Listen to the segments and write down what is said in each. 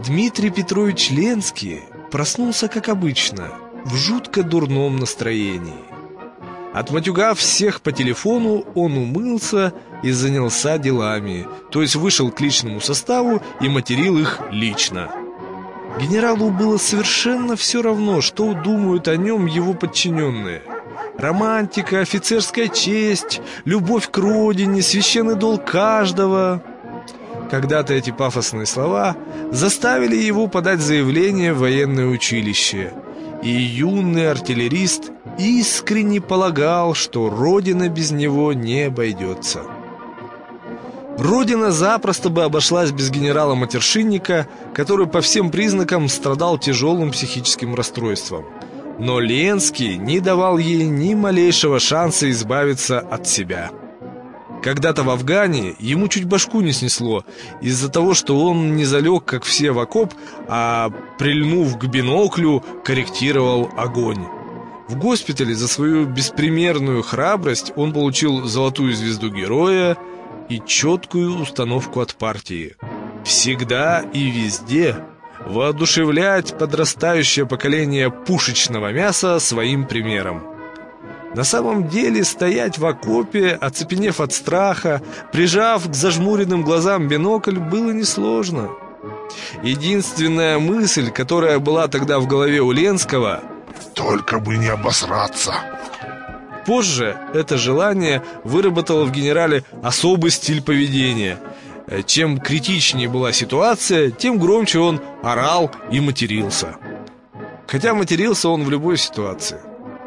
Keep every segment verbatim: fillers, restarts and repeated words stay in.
Дмитрий Петрович Ленский проснулся, как обычно, в жутко дурном настроении. Отматюгав всех по телефону, он умылся и занялся делами, то есть вышел к личному составу и материл их лично. Генералу было совершенно все равно, что думают о нем его подчиненные. Романтика, офицерская честь, любовь к родине, священный долг каждого. Когда-то эти пафосные слова заставили его подать заявление в военное училище, и юный артиллерист искренне полагал, что родина без него не обойдется. Родина запросто бы обошлась без генерала-матершинника, который по всем признакам страдал тяжелым психическим расстройством. Но Ленский не давал ей ни малейшего шанса избавиться от себя. Когда-то в Афгане ему чуть башку не снесло из-за того, что он не залег, как все, в окоп, а, прильнув к биноклю, корректировал огонь. В госпитале за свою беспримерную храбрость он получил золотую звезду героя и четкую установку от партии: всегда и везде воодушевлять подрастающее поколение пушечного мяса своим примером. На самом деле стоять в окопе, оцепенев от страха, прижав к зажмуренным глазам бинокль, было несложно. Единственная мысль, которая была тогда в голове у Ленского: «Только бы не обосраться». Позже это желание выработало в генерале особый стиль поведения. Чем критичнее была ситуация, тем громче он орал и матерился. Хотя матерился он в любой ситуации.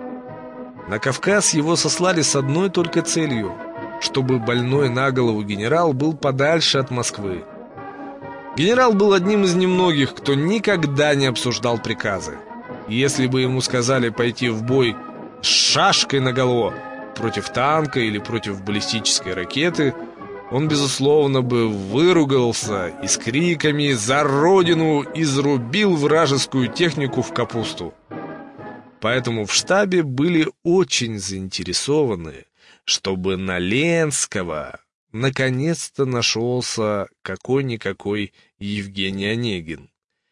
На Кавказ его сослали с одной только целью: чтобы больной на голову генерал был подальше от Москвы. Генерал был одним из немногих, кто никогда не обсуждал приказы. Если бы ему сказали пойти в бой с шашкой наголо против танка или против баллистической ракеты, он, безусловно, бы выругался и с криками «За Родину!» изрубил вражескую технику в капусту. Поэтому в штабе были очень заинтересованы, чтобы на Ленского наконец-то нашелся какой-никакой Евгений Онегин.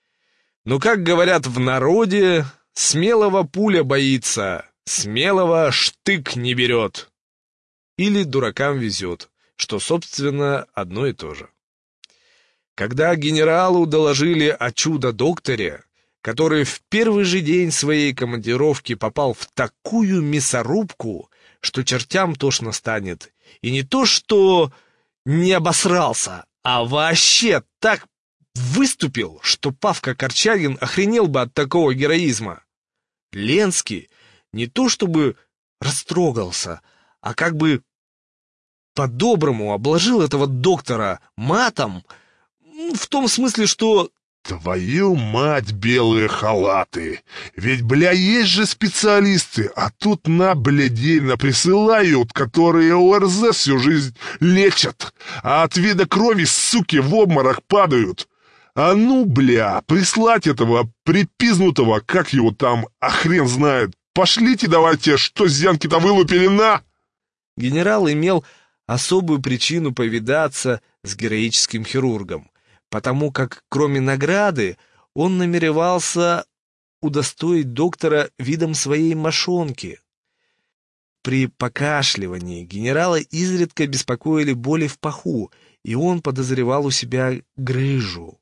Но, как говорят в народе, смелого пуля боится, смелого штык не берет. Или дуракам везет, что, собственно, одно и то же. Когда генералу доложили о чудо-докторе, который в первый же день своей командировки попал в такую мясорубку, что чертям тошно станет, и не то что не обосрался, а вообще так выступил, что Павка Корчагин охренел бы от такого героизма, Ленский не то чтобы растрогался, а как бы по-доброму обложил этого доктора матом, в том смысле, что... Твою мать, белые халаты! Ведь, бля, есть же специалисты, а тут на, блядей, присылают, которые ОРЗ всю жизнь лечат, а от вида крови, суки, в обморок падают. А ну, бля, прислать этого припизнутого, как его там, а хрен знает. Пошлите давайте, что зянки-то вылупили, на! Генерал имел особую причину повидаться с героическим хирургом, потому как, кроме награды, он намеревался удостоить доктора видом своей мошонки. При покашливании генерала изредка беспокоили боли в паху, и он подозревал у себя грыжу.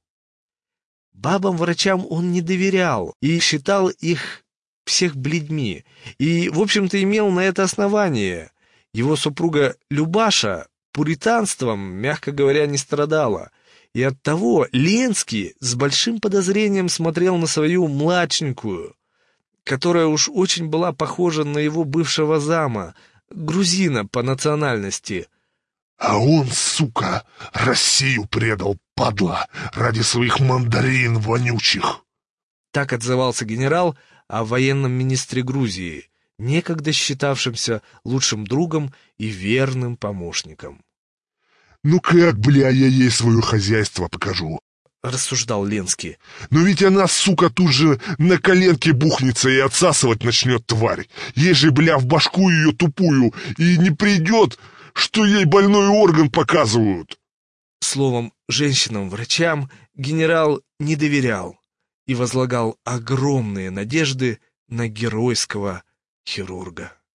Бабам-врачам он не доверял и считал их всех бледьми, и, в общем-то, имел на это основание. Его супруга Любаша пуританством, мягко говоря, не страдала, и оттого Ленский с большим подозрением смотрел на свою младшенькую, которая уж очень была похожа на его бывшего зама, грузина по национальности. А он, сука, Россию предал, падла, ради своих мандарин вонючих. Так отзывался генерал о военном министре Грузии, некогда считавшемся лучшим другом и верным помощником. «Ну как, бля, я ей свое хозяйство покажу?» — рассуждал Ленский. «Но ведь она, сука, тут же на коленке бухнется и отсасывать начнет, тварь. Ей же, бля, в башку ее тупую и не придет, что ей больной орган показывают». Словом, женщинам-врачам генерал не доверял и возлагал огромные надежды на геройского хирурга.